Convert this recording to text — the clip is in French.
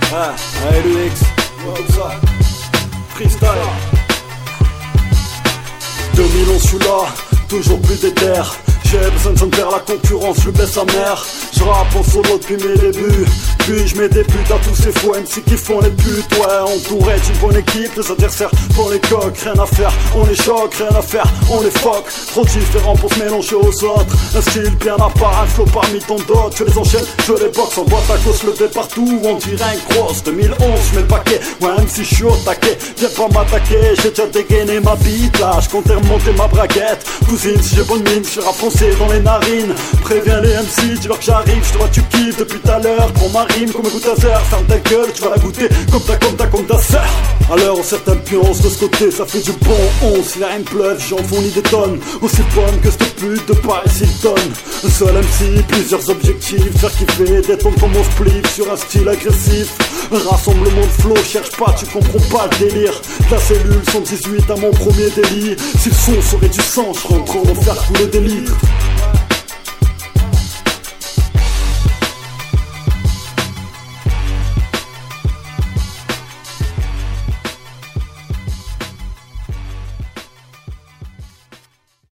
Allez l'UX, comme ça. Freestyle. 2000 ans, je suis là, toujours plus déter. J'ai besoin de me faire la concurrence, je baisse sa mère. Je rappe en solo depuis mes débuts. Puis je mets des putes à tous ces faux MC qui font les putes. Ouais, entouré d'une bonne équipe, les adversaires font les coques. Rien à faire, on les choque, rien à faire, on les foque. Trop différents pour se mélanger aux autres. Un style bien à part, un flow parmi ton d'autres. Je les enchaîne, je les boxe, en boîte à cause levé partout. On dirait un cross, 2011, je mets le paquet. Ouais, même si je suis au taquet, viens pas m'attaquer. J'ai déjà dégainé ma bite là, je comptais remonter ma braguette. Cousine, si j'ai bonne mine, je rappe foncé dans les narines. Préviens les MC, dis-leur que j'arrive, je te vois tu kiffes depuis tout à l'heure. Prends ma rime comme un goût à zère, ferme ta gueule, tu vas la goûter comme ta sœur. À l'heure où certains pionces de ce côté, ça fait du bon 11. Si la haine pleuve, j'en fournis des tonnes. Aussi bonne que cette pute de Paris Hilton. Un seul MC, plusieurs objectifs. Faire kiffer, détendre comme mon spliff sur un style agressif. Un rassemblement de flow, cherche pas, tu comprends pas le délire. Ta cellule 118 à mon premier délit. Si le son serait du sang, je rentre en faire couler des litres.